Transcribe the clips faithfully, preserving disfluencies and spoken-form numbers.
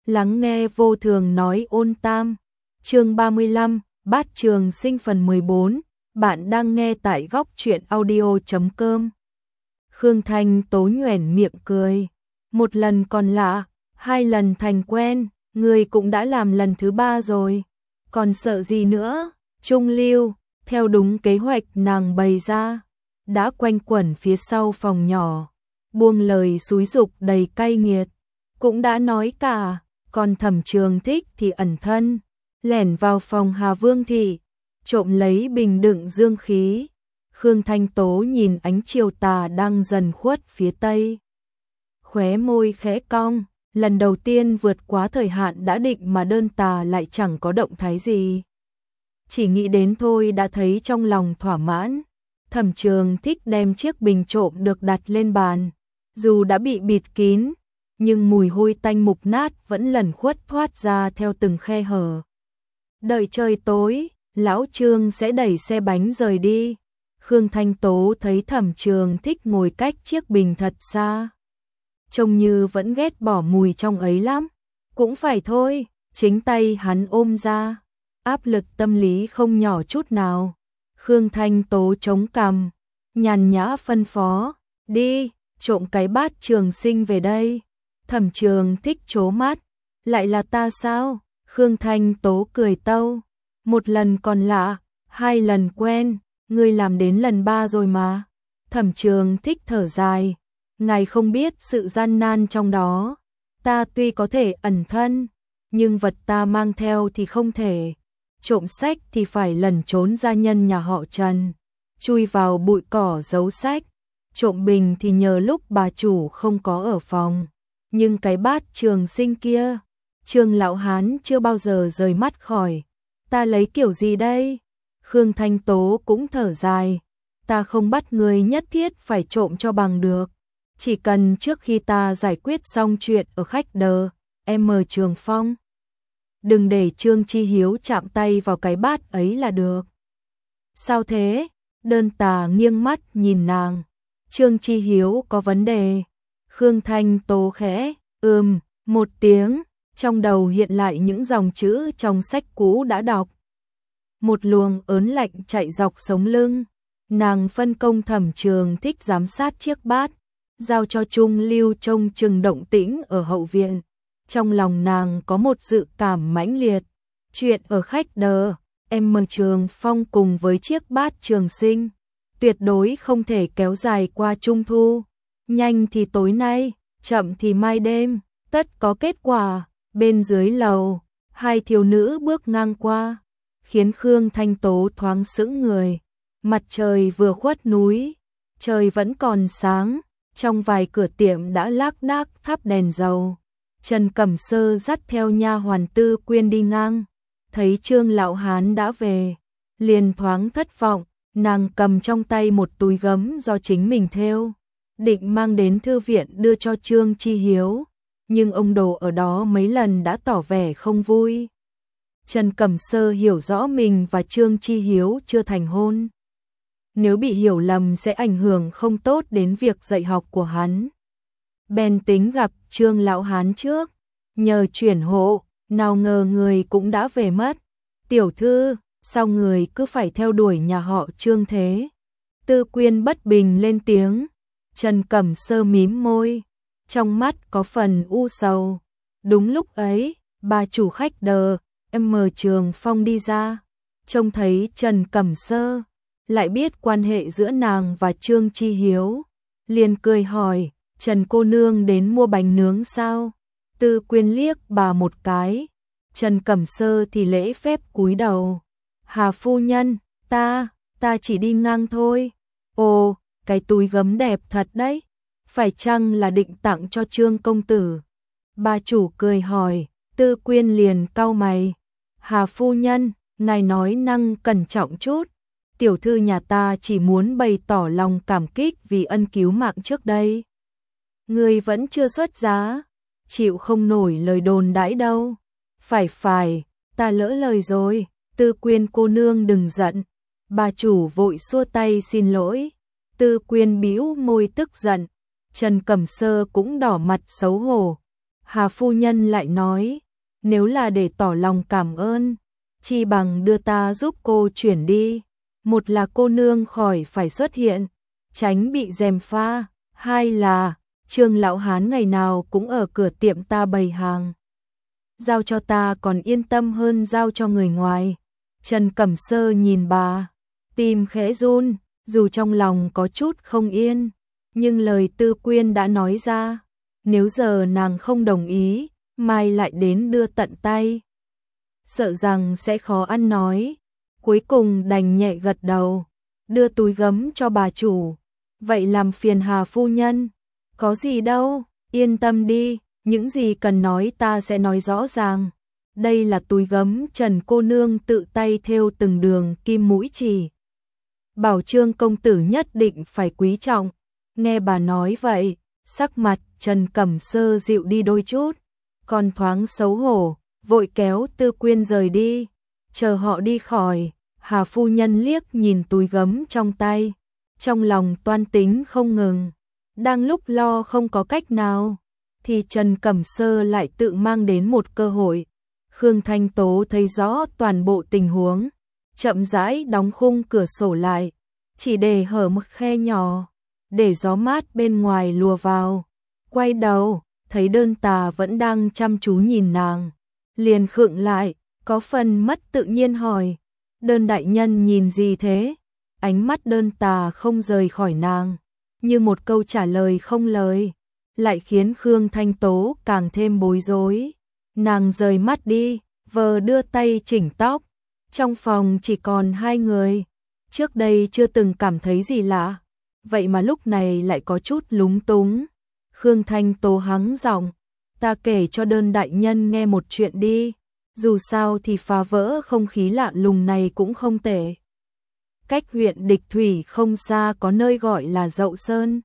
Lắng nghe vô thường nói ôn tam. Chương ba mươi lăm, Bát Trường Sinh phần mười bốn. Bạn đang nghe tại góc truyện audio chấm com. Khương Thanh Tố nhoẻn miệng cười. Một lần còn lạ, hai lần thành quen, người cũng đã làm lần thứ ba rồi. Còn sợ gì nữa? Trung Lưu, theo đúng kế hoạch nàng bày ra, đã quanh quẩn phía sau phòng nhỏ, buông lời xúi giục đầy cay nghiệt. Cũng đã nói cả, còn Thẩm Trường Thích thì ẩn thân, lẻn vào phòng Hà Vương thị, trộm lấy bình đựng dương khí. Khương Thanh Tố nhìn ánh chiều tà đang dần khuất phía tây, khóe môi khẽ cong, lần đầu tiên vượt quá thời hạn đã định mà đơn tà lại chẳng có động thái gì. Chỉ nghĩ đến thôi đã thấy trong lòng thỏa mãn. Thẩm Trường Thích đem chiếc bình trộm được đặt lên bàn, dù đã bị bịt kín, nhưng mùi hôi tanh mục nát vẫn lẩn khuất thoát ra theo từng khe hở. Đợi trời tối, lão Trương sẽ đẩy xe bánh rời đi. Khương Thanh Tố thấy Thẩm Trường Thích ngồi cách chiếc bình thật xa, trông như vẫn ghét bỏ mùi trong ấy lắm. Cũng phải thôi, chính tay hắn ôm ra, áp lực tâm lý không nhỏ chút nào. Khương Thanh Tố chống cằm, nhàn nhã phân phó, đi, trộm cái Bát Trường Sinh về đây. Thẩm Trường Thích trố mắt, lại là ta sao? Khương Thanh Tố cười tâu, một lần còn lạ, hai lần quen, ngươi làm đến lần ba rồi mà. Thẩm Trường Thích thở dài, ngài không biết sự gian nan trong đó. Ta tuy có thể ẩn thân, nhưng vật ta mang theo thì không thể. Trộm sách thì phải lẩn trốn gia nhân nhà họ Trần, chui vào bụi cỏ giấu sách. Trộm bình thì nhờ lúc bà chủ không có ở phòng. Nhưng cái Bát Trường Sinh kia, Trương lão hán chưa bao giờ rời mắt khỏi. Ta lấy kiểu gì đây? Khương Thanh Tố cũng thở dài, ta không bắt người nhất thiết phải trộm cho bằng được. Chỉ cần trước khi ta giải quyết xong chuyện ở khách đờ, em mời Trường Phong. Đừng để Trương Chi Hiếu chạm tay vào cái bát ấy là được. Sao thế? Đơn tà nghiêng mắt nhìn nàng. Trương Chi Hiếu có vấn đề. Khương Thanh Tố khẽ, ừm, một tiếng, trong đầu hiện lại những dòng chữ trong sách cũ đã đọc. Một luồng ớn lạnh chạy dọc sống lưng. Nàng phân công Thẩm Trường Thích giám sát chiếc bát, giao cho Trung Lưu trông chừng động tĩnh ở hậu viện. Trong lòng nàng có một dự cảm mãnh liệt. Chuyện ở khách đờ, em mời Trường Phong cùng với chiếc Bát Trường Sinh, tuyệt đối không thể kéo dài qua Trung Thu. Nhanh thì tối nay, chậm thì mai đêm, tất có kết quả. Bên dưới lầu, hai thiếu nữ bước ngang qua, khiến Khương Thanh Tố thoáng sững người. Mặt trời vừa khuất núi, trời vẫn còn sáng, trong vài cửa tiệm đã lác đác thắp đèn dầu. Trần Cẩm Sơ dắt theo nha hoàn Tư Quyên đi ngang, thấy Trương lão hán đã về, liền thoáng thất vọng. Nàng cầm trong tay một túi gấm do chính mình thêu, định mang đến thư viện đưa cho Trương Chi Hiếu, nhưng ông đồ ở đó mấy lần đã tỏ vẻ không vui. Trần Cẩm Sơ hiểu rõ mình và Trương Chi Hiếu chưa thành hôn, nếu bị hiểu lầm sẽ ảnh hưởng không tốt đến việc dạy học của hắn. Bèn tính gặp Trương lão hán trước, nhờ chuyển hộ, nào ngờ người cũng đã về mất. Tiểu thư, sao người cứ phải theo đuổi nhà họ Trương thế? Tư Quyên bất bình lên tiếng. Trần Cẩm Sơ mím môi, trong mắt có phần u sầu. Đúng lúc ấy, bà chủ khách đờ, em mời Trường Phong đi ra, trông thấy Trần Cẩm Sơ, lại biết quan hệ giữa nàng và Trương Chi Hiếu, liền cười hỏi, Trần cô nương đến mua bánh nướng sao? Tư Quyên liếc bà một cái, Trần Cẩm Sơ thì lễ phép cúi đầu. Hà phu nhân, ta, ta chỉ đi ngang thôi. Ồ, cái túi gấm đẹp thật đấy, phải chăng là định tặng cho Trương công tử? Bà chủ cười hỏi. Tư Quyên liền cau mày. Hà phu nhân, ngài nói năng cẩn trọng chút. Tiểu thư nhà ta chỉ muốn bày tỏ lòng cảm kích vì ân cứu mạng trước đây. Người vẫn chưa xuất giá, chịu không nổi lời đồn đãi đâu. Phải phải, ta lỡ lời rồi. Tư Quyên cô nương đừng giận. Bà chủ vội xua tay xin lỗi. Tư Quyên bĩu môi tức giận. Trần Cẩm Sơ cũng đỏ mặt xấu hổ. Hà phu nhân lại nói, nếu là để tỏ lòng cảm ơn, chi bằng đưa ta giúp cô chuyển đi. Một là cô nương khỏi phải xuất hiện, tránh bị gièm pha. Hai là, Trương lão hán ngày nào cũng ở cửa tiệm ta bày hàng. Giao cho ta còn yên tâm hơn giao cho người ngoài. Trần Cẩm Sơ nhìn bà, tim khẽ run, dù trong lòng có chút không yên, nhưng lời Tư Quyên đã nói ra, nếu giờ nàng không đồng ý, mai lại đến đưa tận tay, sợ rằng sẽ khó ăn nói. Cuối cùng đành nhẹ gật đầu, đưa túi gấm cho bà chủ. Vậy làm phiền Hà phu nhân. Có gì đâu, yên tâm đi, những gì cần nói ta sẽ nói rõ ràng. Đây là túi gấm Trần cô nương tự tay thêu từng đường kim mũi chỉ. Bảo Trương công tử nhất định phải quý trọng. Nghe bà nói vậy, sắc mặt Trần Cẩm Sơ dịu đi đôi chút, còn thoáng xấu hổ, vội kéo Tư Quyên rời đi. Chờ họ đi khỏi, Hà phu nhân liếc nhìn túi gấm trong tay, trong lòng toan tính không ngừng. Đang lúc lo không có cách nào, thì Trần Cẩm Sơ lại tự mang đến một cơ hội. Khương Thanh Tố thấy rõ toàn bộ tình huống, chậm rãi đóng khung cửa sổ lại, chỉ để hở một khe nhỏ, để gió mát bên ngoài lùa vào. Quay đầu, thấy Đơn Tà vẫn đang chăm chú nhìn nàng, liền khựng lại, có phần mất tự nhiên hỏi, Đơn đại nhân nhìn gì thế? Ánh mắt Đơn Tà không rời khỏi nàng, như một câu trả lời không lời, lại khiến Khương Thanh Tố càng thêm bối rối. Nàng rời mắt đi, vờ đưa tay chỉnh tóc. Trong phòng chỉ còn hai người, trước đây chưa từng cảm thấy gì lạ, vậy mà lúc này lại có chút lúng túng. Khương Thanh Tố hắng giọng, ta kể cho Đơn đại nhân nghe một chuyện đi, dù sao thì phá vỡ không khí lạ lùng này cũng không tệ. Cách huyện Địch Thủy không xa có nơi gọi là Dậu Sơn,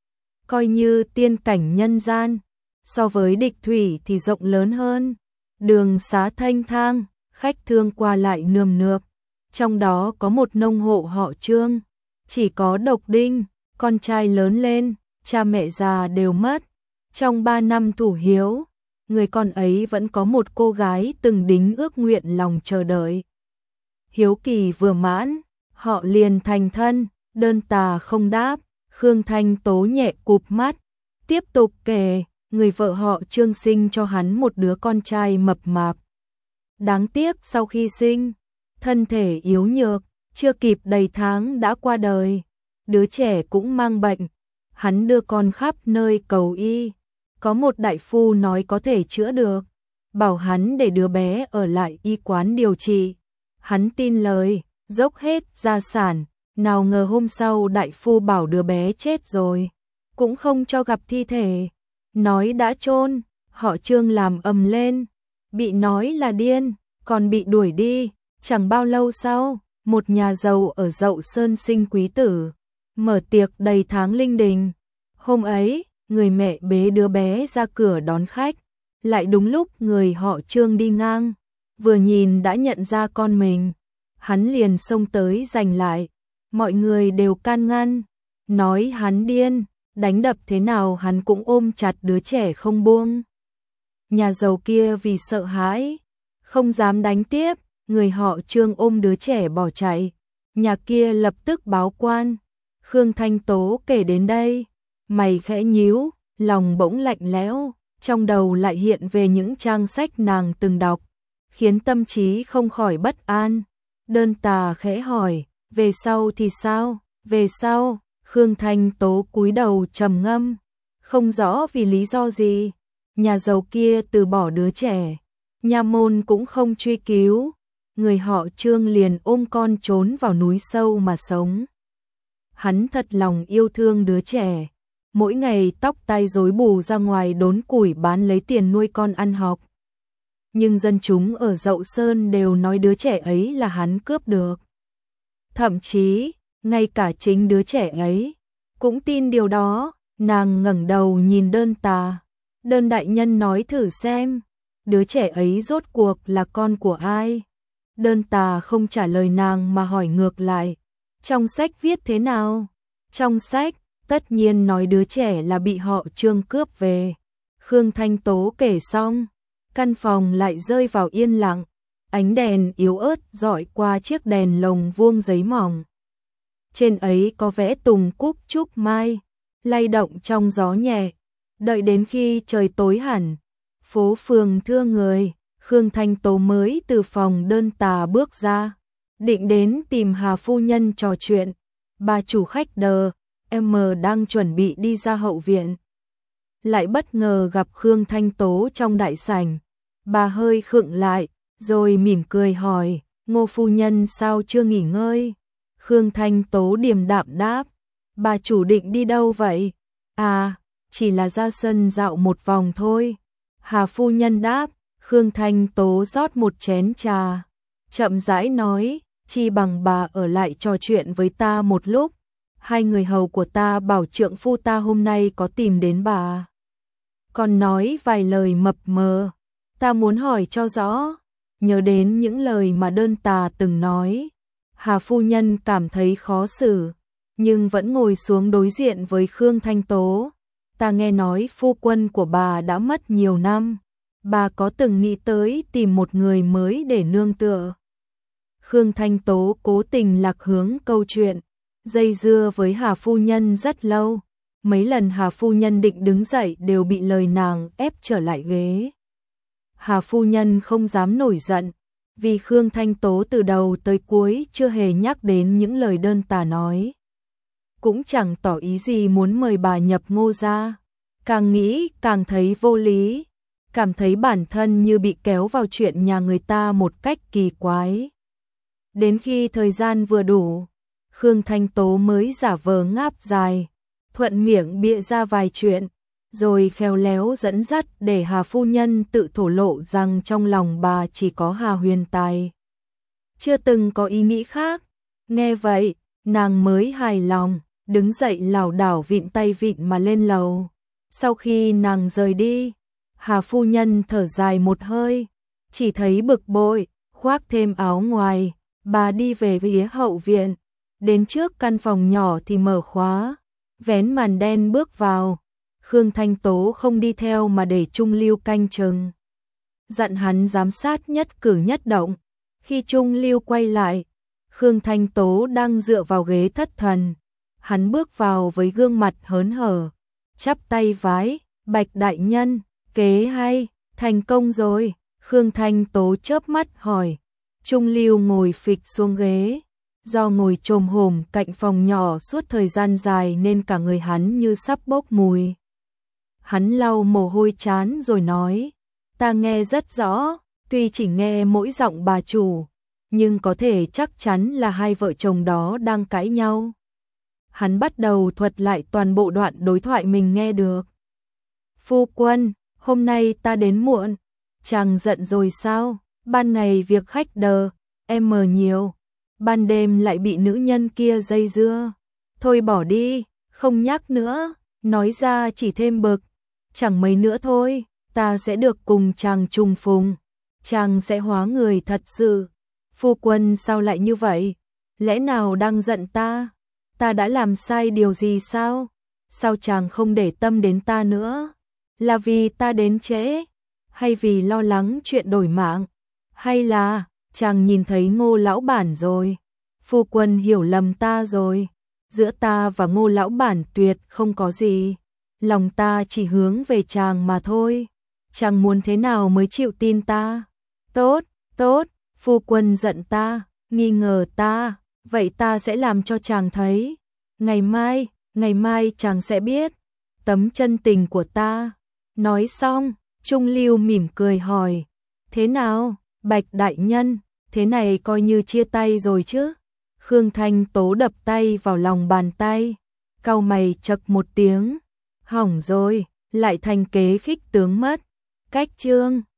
coi như tiên cảnh nhân gian, so với Địch Thủy thì rộng lớn hơn, đường xá thanh thang, khách thương qua lại nườm nượp. Trong đó có một nông hộ họ Trương, chỉ có độc đinh, con trai lớn lên, cha mẹ già đều mất. Trong ba năm thủ hiếu, người con ấy vẫn có một cô gái từng đính ước nguyện lòng chờ đợi. Hiếu kỳ vừa mãn, họ liền thành thân. Đơn Tà không đáp, Khương Thanh Tố nhẹ cụp mắt, tiếp tục kể, người vợ họ Trương sinh cho hắn một đứa con trai mập mạp. Đáng tiếc sau khi sinh, thân thể yếu nhược, chưa kịp đầy tháng đã qua đời. Đứa trẻ cũng mang bệnh, hắn đưa con khắp nơi cầu y. Có một đại phu nói có thể chữa được, bảo hắn để đứa bé ở lại y quán điều trị. Hắn tin lời, dốc hết gia sản, nào ngờ hôm sau đại phu bảo đứa bé chết rồi, cũng không cho gặp thi thể, nói đã chôn. Họ Trương làm ầm lên, bị nói là điên, còn bị đuổi đi. Chẳng bao lâu sau, một nhà giàu ở Dậu Sơn sinh quý tử, mở tiệc đầy tháng linh đình. Hôm ấy, người mẹ bế đứa bé ra cửa đón khách, lại đúng lúc người họ Trương đi ngang, vừa nhìn đã nhận ra con mình, hắn liền xông tới giành lại. Mọi người đều can ngăn, nói hắn điên, đánh đập thế nào hắn cũng ôm chặt đứa trẻ không buông. Nhà giàu kia vì sợ hãi, không dám đánh tiếp, người họ Trương ôm đứa trẻ bỏ chạy. Nhà kia lập tức báo quan. Khương Thanh Tố kể đến đây, mày khẽ nhíu, lòng bỗng lạnh lẽo, trong đầu lại hiện về những trang sách nàng từng đọc, khiến tâm trí không khỏi bất an. Đơn Tà khẽ hỏi, về sau thì sao? Về sau, Khương Thanh Tố cúi đầu trầm ngâm, không rõ vì lý do gì, nhà giàu kia từ bỏ đứa trẻ, nha môn cũng không truy cứu, người họ Trương liền ôm con trốn vào núi sâu mà sống. Hắn thật lòng yêu thương đứa trẻ, mỗi ngày tóc tai rối bù ra ngoài đốn củi bán lấy tiền nuôi con ăn học. Nhưng dân chúng ở Dậu Sơn đều nói đứa trẻ ấy là hắn cướp được. Thậm chí, ngay cả chính đứa trẻ ấy cũng tin điều đó. Nàng ngẩng đầu nhìn Đơn Tà, Đơn đại nhân nói thử xem, đứa trẻ ấy rốt cuộc là con của ai? Đơn Tà không trả lời nàng mà hỏi ngược lại, trong sách viết thế nào? Trong sách, tất nhiên nói đứa trẻ là bị họ Trương cướp về. Khương Thanh Tố kể xong, căn phòng lại rơi vào yên lặng, ánh đèn yếu ớt dọi qua chiếc đèn lồng vuông giấy mỏng. Trên ấy có vẽ tùng cúc trúc mai, lay động trong gió nhẹ. Đợi đến khi trời tối hẳn, phố phường thưa người, Khương Thanh Tố mới từ phòng đơn tà bước ra, định đến tìm Hà phu nhân trò chuyện. Bà chủ khách đờ, em đang chuẩn bị đi ra hậu viện, lại bất ngờ gặp Khương Thanh Tố trong đại sảnh. Bà hơi khựng lại, rồi mỉm cười hỏi, Ngô phu nhân sao chưa nghỉ ngơi? Khương Thanh Tố điềm đạm đáp, bà chủ định đi đâu vậy? À, chỉ là ra sân dạo một vòng thôi. Hà phu nhân đáp. Khương Thanh Tố rót một chén trà, chậm rãi nói, chi bằng bà ở lại trò chuyện với ta một lúc. Hai người hầu của ta bảo trượng phu ta hôm nay có tìm đến bà, còn nói vài lời mập mờ, ta muốn hỏi cho rõ. Nhớ đến những lời mà đơn tà từng nói, Hà phu nhân cảm thấy khó xử, nhưng vẫn ngồi xuống đối diện với Khương Thanh Tố. Ta nghe nói phu quân của bà đã mất nhiều năm, bà có từng nghĩ tới tìm một người mới để nương tựa? Khương Thanh Tố cố tình lạc hướng câu chuyện, dây dưa với Hà phu nhân rất lâu. Mấy lần Hà phu nhân định đứng dậy đều bị lời nàng ép trở lại ghế. Hà phu nhân không dám nổi giận, vì Khương Thanh Tố từ đầu tới cuối chưa hề nhắc đến những lời đơn tà nói, cũng chẳng tỏ ý gì muốn mời bà nhập Ngô gia. Càng nghĩ càng thấy vô lý, cảm thấy bản thân như bị kéo vào chuyện nhà người ta một cách kỳ quái. Đến khi thời gian vừa đủ, Khương Thanh Tố mới giả vờ ngáp dài, thuận miệng bịa ra vài chuyện, rồi khéo léo dẫn dắt để Hà phu nhân tự thổ lộ rằng trong lòng bà chỉ có Hà Huyền Tài, chưa từng có ý nghĩ khác. Nghe vậy, nàng mới hài lòng, đứng dậy lảo đảo vịn tay vịn mà lên lầu. Sau khi nàng rời đi, Hà phu nhân thở dài một hơi, chỉ thấy bực bội, khoác thêm áo ngoài, bà đi về phía hậu viện, đến trước căn phòng nhỏ thì mở khóa, vén màn đen bước vào. Khương Thanh Tố không đi theo mà để Trung Lưu canh chừng, dặn hắn giám sát nhất cử nhất động. Khi Trung Lưu quay lại, Khương Thanh Tố đang dựa vào ghế thất thần, hắn bước vào với gương mặt hớn hở, chắp tay vái, Bạch đại nhân, kế hay, thành công rồi. Khương Thanh Tố chớp mắt hỏi. Trung Lưu ngồi phịch xuống ghế, do ngồi chồm hổm cạnh phòng nhỏ suốt thời gian dài nên cả người hắn như sắp bốc mùi. Hắn lau mồ hôi trán rồi nói, ta nghe rất rõ, tuy chỉ nghe mỗi giọng bà chủ, nhưng có thể chắc chắn là hai vợ chồng đó đang cãi nhau. Hắn bắt đầu thuật lại toàn bộ đoạn đối thoại mình nghe được. Phu quân, hôm nay ta đến muộn, chàng giận rồi sao? Ban ngày việc khách đờ, em mờ nhiều, ban đêm lại bị nữ nhân kia dây dưa. Thôi bỏ đi, không nhắc nữa, nói ra chỉ thêm bực. Chẳng mấy nữa thôi, ta sẽ được cùng chàng trùng phùng, chàng sẽ hóa người thật sự. Phu quân sao lại như vậy? Lẽ nào đang giận ta? Ta đã làm sai điều gì sao? Sao chàng không để tâm đến ta nữa? Là vì ta đến trễ? Hay vì lo lắng chuyện đổi mạng? Hay là chàng nhìn thấy Ngô lão bản rồi? Phu quân hiểu lầm ta rồi. Giữa ta và Ngô lão bản tuyệt không có gì. Lòng ta chỉ hướng về chàng mà thôi. Chàng muốn thế nào mới chịu tin ta? Tốt, tốt, phu quân giận ta, nghi ngờ ta, vậy ta sẽ làm cho chàng thấy. Ngày mai, ngày mai chàng sẽ biết tấm chân tình của ta. Nói xong, Trung Lưu mỉm cười hỏi, thế nào, Bạch đại nhân, thế này coi như chia tay rồi chứ? Khương Thanh Tố đập tay vào lòng bàn tay, cau mày chậc một tiếng, hỏng rồi, lại thành kế khích tướng mất. Cách chương